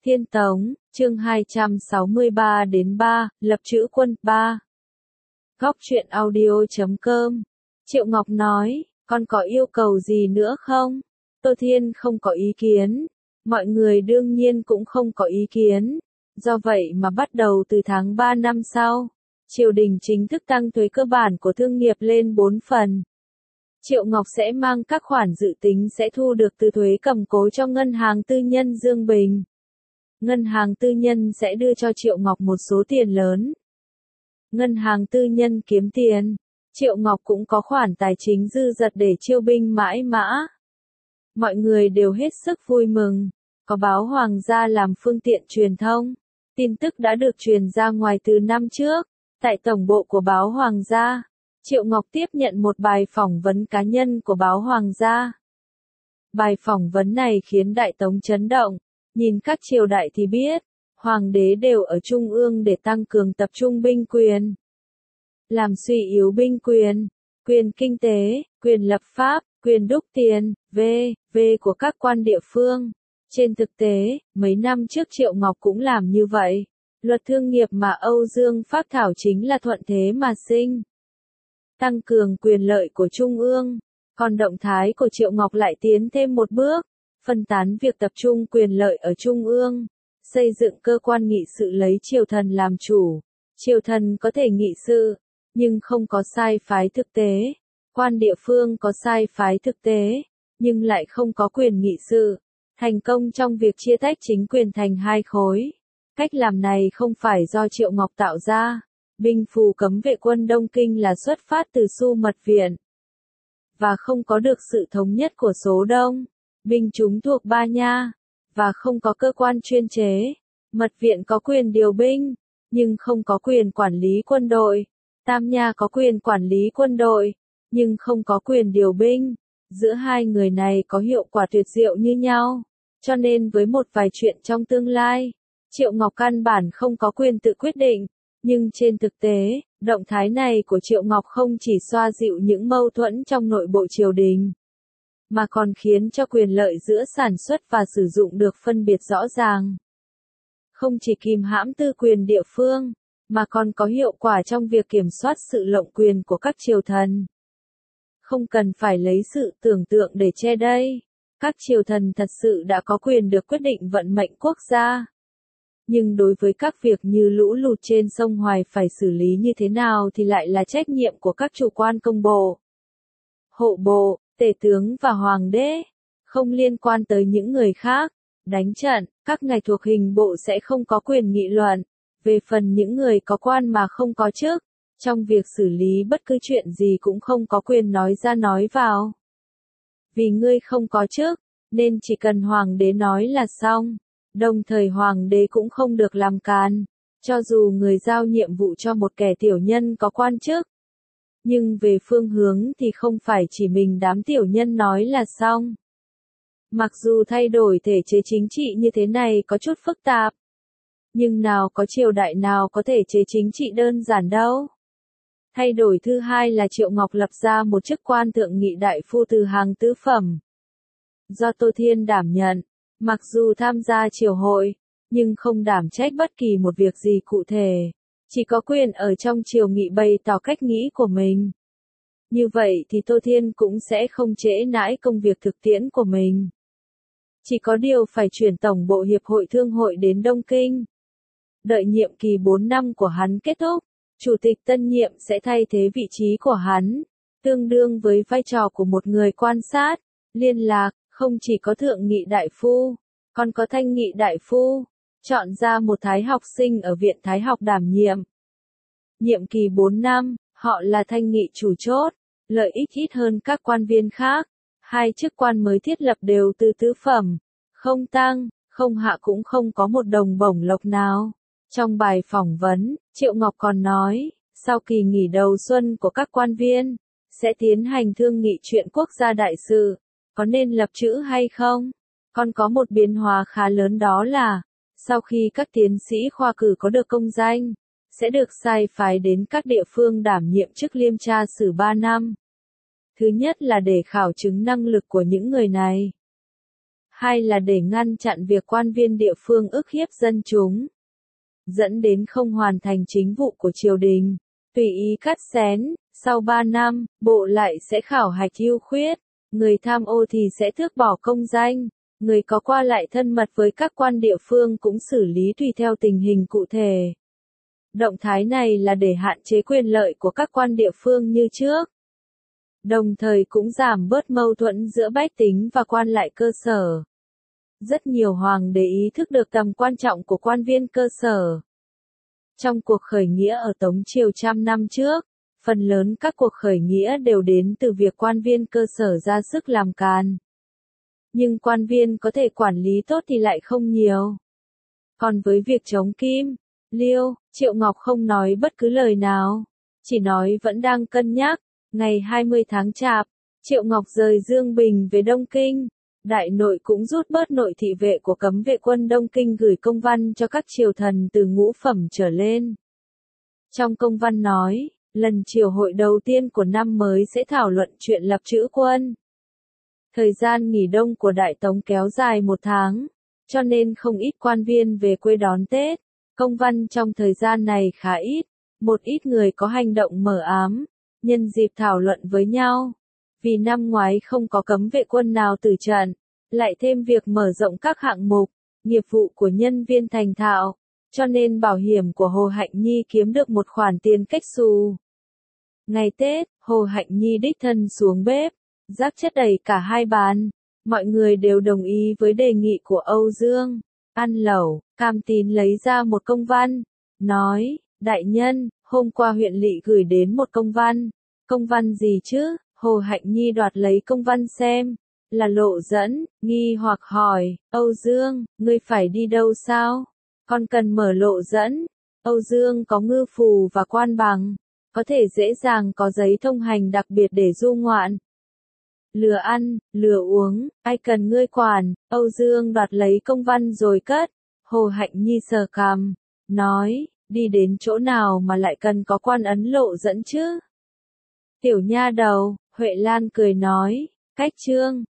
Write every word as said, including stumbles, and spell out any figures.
Thiên Tống, chương hai trăm sáu mươi ba đến ba, lập chữ quân, ba. Góc truyện audio chấm com. Triệu Ngọc nói, con có yêu cầu gì nữa không? Tô Thiên không có ý kiến. Mọi người đương nhiên cũng không có ý kiến. Do vậy mà bắt đầu từ tháng ba năm sau, triều đình chính thức tăng thuế cơ bản của thương nghiệp lên bốn phần. Triệu Ngọc sẽ mang các khoản dự tính sẽ thu được từ thuế cầm cố cho ngân hàng tư nhân Dương Bình. Ngân hàng tư nhân sẽ đưa cho Triệu Ngọc một số tiền lớn. Ngân hàng tư nhân kiếm tiền, Triệu Ngọc cũng có khoản tài chính dư dật để chiêu binh mãi mã. Mọi người đều hết sức vui mừng, có báo Hoàng gia làm phương tiện truyền thông. Tin tức đã được truyền ra ngoài từ năm trước, tại tổng bộ của báo Hoàng gia. Triệu Ngọc tiếp nhận một bài phỏng vấn cá nhân của báo Hoàng gia. Bài phỏng vấn này khiến Đại Tống chấn động. Nhìn các triều đại thì biết, hoàng đế đều ở trung ương để tăng cường tập trung binh quyền, làm suy yếu binh quyền, quyền kinh tế, quyền lập pháp, quyền đúc tiền, v, v của các quan địa phương. Trên thực tế, mấy năm trước Triệu Ngọc cũng làm như vậy. Luật thương nghiệp mà Âu Dương phác thảo chính là thuận thế mà sinh. Tăng cường quyền lợi của trung ương, còn động thái của Triệu Ngọc lại tiến thêm một bước. Phân tán việc tập trung quyền lợi ở trung ương, xây dựng cơ quan nghị sự lấy triều thần làm chủ. Triều thần có thể nghị sự, nhưng không có sai phái thực tế. Quan địa phương có sai phái thực tế, nhưng lại không có quyền nghị sự. Thành công trong việc chia tách chính quyền thành hai khối. Cách làm này không phải do Triệu Ngọc tạo ra. Binh phù cấm vệ quân Đông Kinh là xuất phát từ Xu Mật Viện, và không có được sự thống nhất của số đông binh chúng thuộc Ba Nha, và không có cơ quan chuyên chế. Mật viện có quyền điều binh, nhưng không có quyền quản lý quân đội. Tam Nha có quyền quản lý quân đội, nhưng không có quyền điều binh. Giữa hai người này có hiệu quả tuyệt diệu như nhau. Cho nên với một vài chuyện trong tương lai, Triệu Ngọc căn bản không có quyền tự quyết định. Nhưng trên thực tế, động thái này của Triệu Ngọc không chỉ xoa dịu những mâu thuẫn trong nội bộ triều đình, mà còn khiến cho quyền lợi giữa sản xuất và sử dụng được phân biệt rõ ràng. Không chỉ kìm hãm tư quyền địa phương, mà còn có hiệu quả trong việc kiểm soát sự lộng quyền của các triều thần. Không cần phải lấy sự tưởng tượng để che đây. Các triều thần thật sự đã có quyền được quyết định vận mệnh quốc gia. Nhưng đối với các việc như lũ lụt trên sông Hoài phải xử lý như thế nào thì lại là trách nhiệm của các chủ quan công bộ, hộ bộ, tể tướng và hoàng đế, không liên quan tới những người khác. Đánh trận, các ngài thuộc hình bộ sẽ không có quyền nghị luận. Về phần những người có quan mà không có chức, trong việc xử lý bất cứ chuyện gì cũng không có quyền nói ra nói vào. Vì ngươi không có chức, nên chỉ cần hoàng đế nói là xong. Đồng thời hoàng đế cũng không được làm càn, cho dù người giao nhiệm vụ cho một kẻ tiểu nhân có quan chức. Nhưng về phương hướng thì không phải chỉ mình đám tiểu nhân nói là xong. Mặc dù thay đổi thể chế chính trị như thế này có chút phức tạp, nhưng nào có triều đại nào có thể chế chính trị đơn giản đâu. Thay đổi thứ hai là Triệu Ngọc lập ra một chức quan thượng nghị đại phu từ hàng tứ phẩm, do Tô Thiên đảm nhận. Mặc dù tham gia triều hội, nhưng không đảm trách bất kỳ một việc gì cụ thể, chỉ có quyền ở trong triều nghị bày tỏ cách nghĩ của mình. Như vậy thì Tô Thiên cũng sẽ không trễ nãi công việc thực tiễn của mình. Chỉ có điều phải chuyển tổng bộ Hiệp hội Thương hội đến Đông Kinh. Đợi nhiệm kỳ bốn năm của hắn kết thúc, chủ tịch tân nhiệm sẽ thay thế vị trí của hắn, tương đương với vai trò của một người quan sát, liên lạc. Không chỉ có thượng nghị đại phu, còn có thanh nghị đại phu, chọn ra một thái học sinh ở viện thái học đảm nhiệm. Nhiệm kỳ bốn năm, họ là thanh nghị chủ chốt, lợi ích ít hơn các quan viên khác. Hai chức quan mới thiết lập đều từ tứ phẩm, không tăng, không hạ cũng không có một đồng bổng lộc nào. Trong bài phỏng vấn, Triệu Ngọc còn nói, sau kỳ nghỉ đầu xuân của các quan viên, sẽ tiến hành thương nghị chuyện quốc gia đại sự. Có nên lập chữ hay không? Còn có một biến hóa khá lớn đó là, sau khi các tiến sĩ khoa cử có được công danh, sẽ được sai phái đến các địa phương đảm nhiệm chức liêm tra sử ba năm. Thứ nhất là để khảo chứng năng lực của những người này. hai là để ngăn chặn việc quan viên địa phương ức hiếp dân chúng, dẫn đến không hoàn thành chính vụ của triều đình, tùy ý cắt xén. Sau ba năm, bộ lại sẽ khảo hạch ưu khuyết, người tham ô thì sẽ tước bỏ công danh, người có qua lại thân mật với các quan địa phương cũng xử lý tùy theo tình hình cụ thể. Động thái này là để hạn chế quyền lợi của các quan địa phương như trước, đồng thời cũng giảm bớt mâu thuẫn giữa bách tính và quan lại cơ sở. Rất nhiều hoàng đế ý thức được tầm quan trọng của quan viên cơ sở. Trong cuộc khởi nghĩa ở Tống Triều trăm năm trước, phần lớn các cuộc khởi nghĩa đều đến từ việc quan viên cơ sở ra sức làm càn. Nhưng quan viên có thể quản lý tốt thì lại không nhiều. Còn với việc chống Kim, Liêu, Triệu Ngọc không nói bất cứ lời nào, chỉ nói vẫn đang cân nhắc. Ngày hai mươi tháng Chạp, Triệu Ngọc rời Dương Bình về Đông Kinh. Đại nội cũng rút bớt nội thị vệ của cấm vệ quân Đông Kinh gửi công văn cho các triều thần từ ngũ phẩm trở lên. Trong công văn nói, lần triều hội đầu tiên của năm mới sẽ thảo luận chuyện lập trữ quân. Thời gian nghỉ đông của Đại Tống kéo dài một tháng, cho nên không ít quan viên về quê đón Tết. Công văn trong thời gian này khá ít, một ít người có hành động mờ ám, nhân dịp thảo luận với nhau. Vì năm ngoái không có cấm vệ quân nào tử trận, lại thêm việc mở rộng các hạng mục, nghiệp vụ của nhân viên thành thạo, cho nên bảo hiểm của Hồ Hạnh Nhi kiếm được một khoản tiền cách xù. Ngày Tết, Hồ Hạnh Nhi đích thân xuống bếp, rắc chất đầy cả hai bàn. Mọi người đều đồng ý với đề nghị của Âu Dương. Ăn lẩu, Cam Tín lấy ra một công văn, nói, đại nhân, hôm qua huyện lỵ gửi đến một công văn. Công văn gì chứ? Hồ Hạnh Nhi đoạt lấy công văn xem, là lộ dẫn, nghi hoặc hỏi, Âu Dương, ngươi phải đi đâu sao? Con cần mở lộ dẫn. Âu Dương có ngư phù và quan bằng, có thể dễ dàng có giấy thông hành đặc biệt để du ngoạn. Lừa ăn, lừa uống, ai cần ngươi quản. Âu Dương đoạt lấy công văn rồi cất. Hồ Hạnh Nhi sờ cằm, nói, đi đến chỗ nào mà lại cần có quan ấn lộ dẫn chứ? Tiểu nha đầu, Huệ Lan cười nói, cách trương,